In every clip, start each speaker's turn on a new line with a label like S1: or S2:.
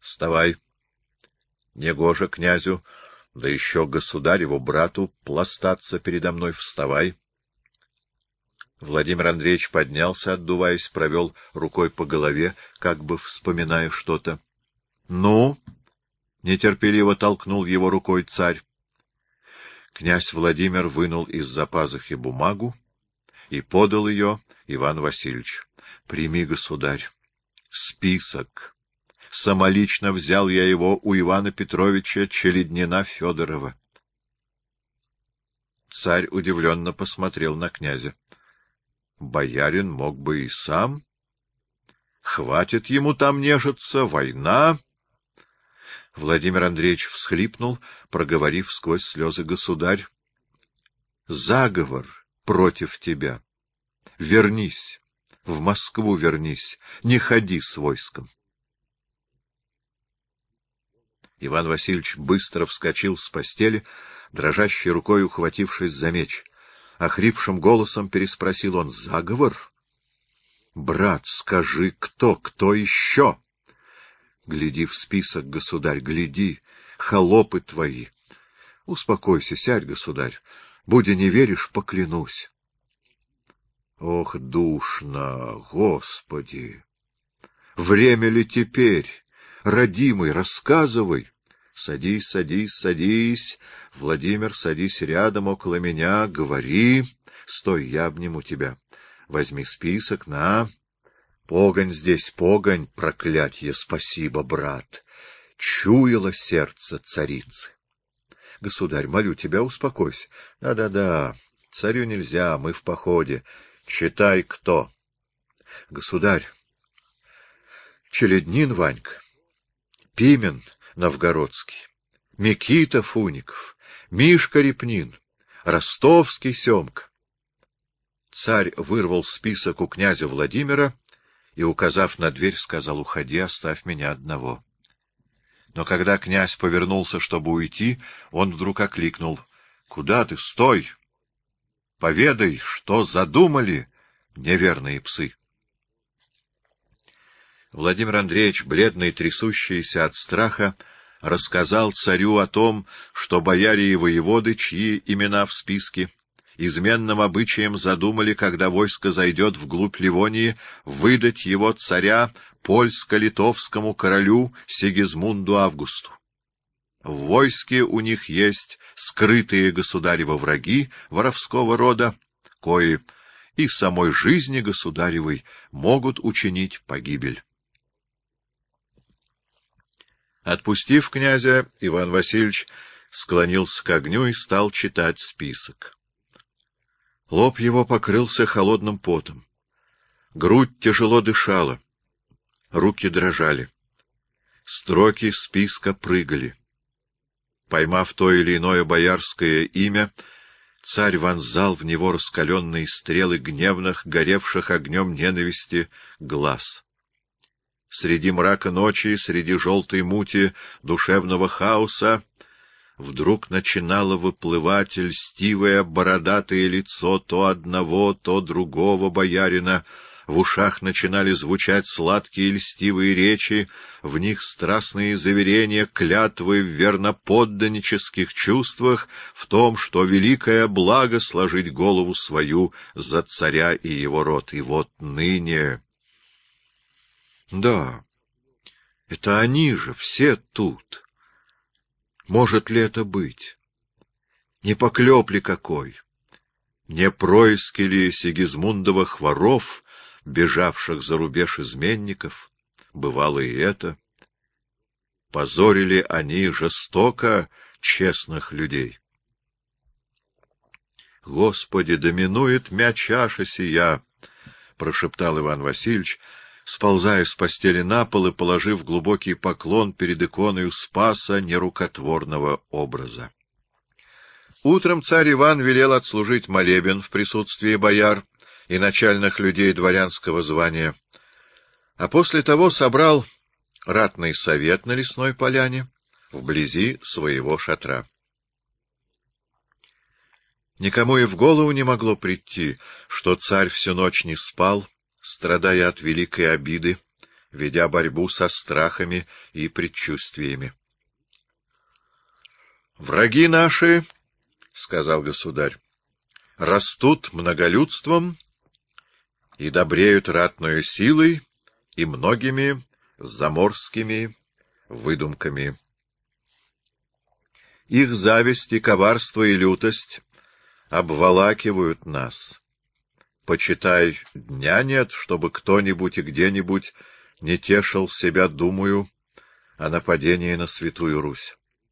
S1: Вставай. Негоже князю, да еще государеву брату пластаться передо мной. Вставай. Владимир Андреевич поднялся, отдуваясь, провел рукой по голове, как бы вспоминая что-то. — Ну? — нетерпеливо толкнул его рукой царь. Князь Владимир вынул из-за пазухи бумагу и подал ее Ивану Васильевичу. — Прими, государь. Список. Самолично взял я его у Ивана Петровича Челеднина Федорова. Царь удивленно посмотрел на князя. Боярин мог бы и сам. Хватит ему там нежиться, война. Владимир Андреевич всхлипнул, проговорив сквозь слезы: — Государь, заговор против тебя. Вернись, в Москву вернись, не ходи с войском. Иван Васильевич быстро вскочил с постели, дрожащей рукой ухватившись за меч. Охрипшим голосом переспросил он: — Заговор? Брат, скажи, кто еще? Гляди в список, государь, гляди, холопы твои. Успокойся, сядь, государь, будь не веришь, поклянусь. Ох, душно, Господи! Время ли теперь? Родимый, рассказывай. Садись, садись, садись. Владимир, садись рядом около меня, говори. Стой, я обниму тебя. Возьми список, на. Погонь здесь, погонь, проклятье, спасибо, брат. Чуяло сердце царицы. Государь, молю тебя, успокойся. Да-да-да, царю нельзя, мы в походе. Читай, кто. Государь, Челеднин Ванька, Пимен Новгородский, Микита Фуников, Мишка Репнин, Ростовский Семка. Царь вырвал список у князя Владимира и, указав на дверь, сказал: — Уходи, оставь меня одного. Но когда князь повернулся, чтобы уйти, он вдруг окликнул: — Куда ты? Стой! Поведай, что задумали неверные псы. Владимир Андреевич, бледный, трясущийся от страха, рассказал царю о том, что бояре и воеводы, чьи имена в списке, изменным обычаем задумали, когда войско зайдет вглубь Ливонии, выдать его царя польско-литовскому королю Сигизмунду Августу. В войске у них есть скрытые государева враги воровского рода, кои и самой жизни государевой могут учинить погибель. Отпустив князя, Иван Васильевич склонился к огню и стал читать список. Лоб его покрылся холодным потом. Грудь тяжело дышала. Руки дрожали. Строки списка прыгали. Поймав то или иное боярское имя, царь вонзал в него раскаленные стрелы гневных, горевших огнем ненависти глаз. Среди мрака ночи, среди желтой мути душевного хаоса вдруг начинало выплывать льстивое бородатое лицо то одного, то другого боярина. В ушах начинали звучать сладкие льстивые речи, в них страстные заверения, клятвы в верноподданнических чувствах, в том, что великое благо сложить голову свою за царя и его род. И вот ныне... Да, это они же, все тут. Может ли это быть? Не поклеп ли какой? Не происки ли Сигизмундовых воров, бежавших за рубеж изменников? Бывало и это. Позорили они жестоко честных людей. Господи, доминует мя чаша сия, — прошептал Иван Васильевич, сползая с постели на пол и положив глубокий поклон перед иконою Спаса нерукотворного образа. Утром царь Иван велел отслужить молебен в присутствии бояр и начальных людей дворянского звания, а после того собрал ратный совет на лесной поляне вблизи своего шатра. Никому и в голову не могло прийти, что царь всю ночь не спал, страдая от великой обиды, ведя борьбу со страхами и предчувствиями. «Враги наши, — сказал государь, — растут многолюдством и добреют ратною силой и многими заморскими выдумками. Их зависть и коварство и лютость обволакивают нас. Почитай, дня нет, чтобы кто-нибудь и где-нибудь не тешил себя думаю о нападении на Святую Русь.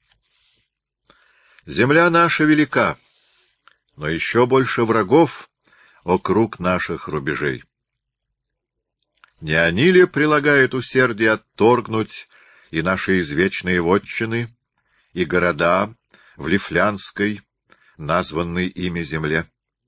S1: Земля наша велика, но еще больше врагов округ наших рубежей. Не они ли прилагают усердие отторгнуть и наши извечные вотчины, и города в Лифлянской, названной ими земле?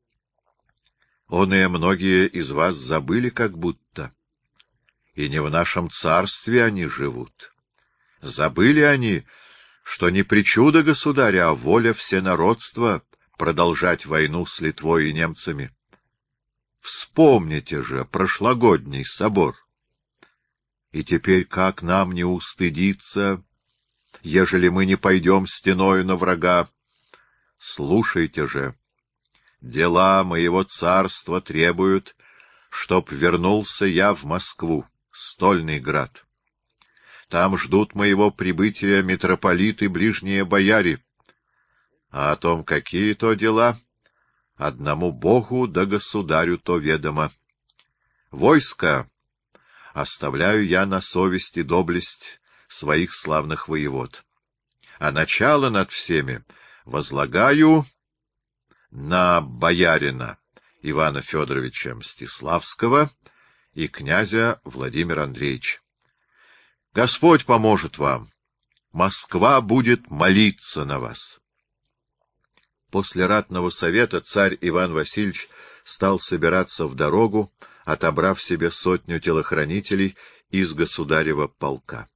S1: Оные многие из вас забыли как будто, и не в нашем царстве они живут. Забыли они, что не причуда государя, а воля всенародства продолжать войну с Литвой и немцами. Вспомните же прошлогодний собор. И теперь как нам не устыдиться, ежели мы не пойдем стеною на врага? Слушайте же, дела моего царства требуют, чтоб вернулся я в Москву, стольный град. Там ждут моего прибытия митрополиты и ближние бояре. А о том, какие то дела, одному Богу да государю то ведомо. Войско оставляю я на совесть и доблесть своих славных воевод, а начало над всеми возлагаю на боярина Ивана Федоровича Мстиславского и князя Владимира Андреевича. Господь поможет вам. Москва будет молиться на вас. После ратного совета царь Иван Васильевич стал собираться в дорогу, отобрав себе 100 телохранителей из государева полка.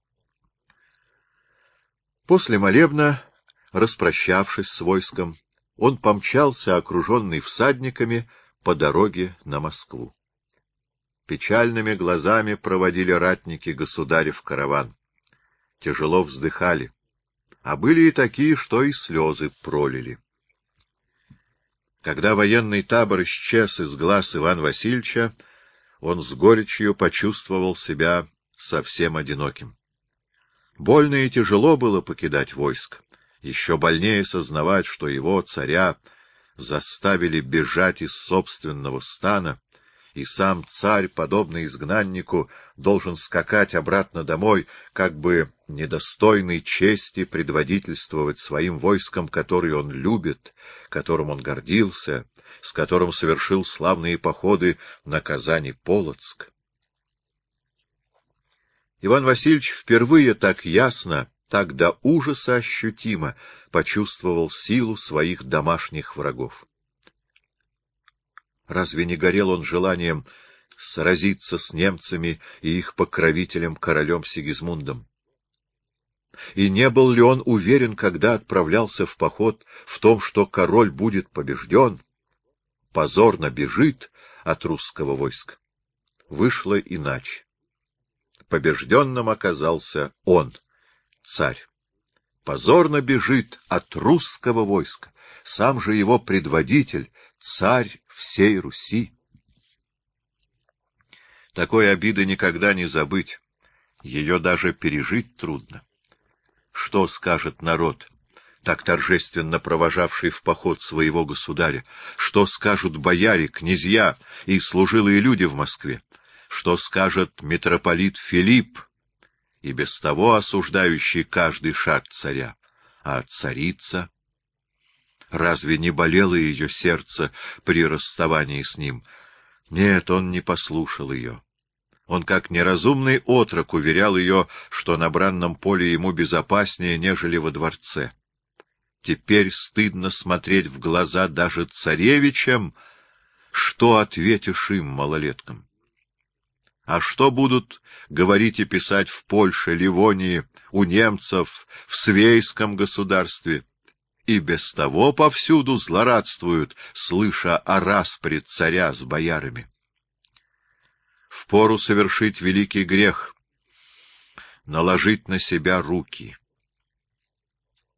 S1: После молебна, распрощавшись с войском, он помчался, окруженный всадниками, по дороге на Москву. Печальными глазами проводили ратники государев караван. Тяжело вздыхали, а были и такие, что и слезы пролили. Когда военный табор исчез из глаз Ивана Васильевича, он с горечью почувствовал себя совсем одиноким. Больно и тяжело было покидать войско, еще больнее сознавать, что его, царя, заставили бежать из собственного стана, и сам царь, подобно изгнаннику, должен скакать обратно домой, как бы недостойный чести предводительствовать своим войском, который он любит, которым он гордился, с которым совершил славные походы на Казань и Полоцк. Иван Васильевич впервые так ясно, так до ужаса ощутимо почувствовал силу своих домашних врагов. Разве не горел он желанием сразиться с немцами и их покровителем королем Сигизмундом? И не был ли он уверен, когда отправлялся в поход, в том, что король будет побежден, позорно бежит от русского войска? Вышло иначе. Побежденным оказался он, царь. Позорно бежит от русского войска, сам же его предводитель, царь всей Руси. Такой обиды никогда не забыть, ее даже пережить трудно. Что скажет народ, так торжественно провожавший в поход своего государя? Что скажут бояре, князья и служилые люди в Москве? Что скажет митрополит Филипп, и без того осуждающий каждый шаг царя? А царица? Разве не болело ее сердце при расставании с ним? Нет, он не послушал ее. Он, как неразумный отрок, уверял ее, что на бранном поле ему безопаснее, нежели во дворце. Теперь стыдно смотреть в глаза даже царевичам. Что ответишь им, малолеткам? А что будут говорить и писать в Польше, Ливонии, у немцев, в Свейском государстве? И без того повсюду злорадствуют, слыша о распре царя с боярами. Впору совершить великий грех, наложить на себя руки.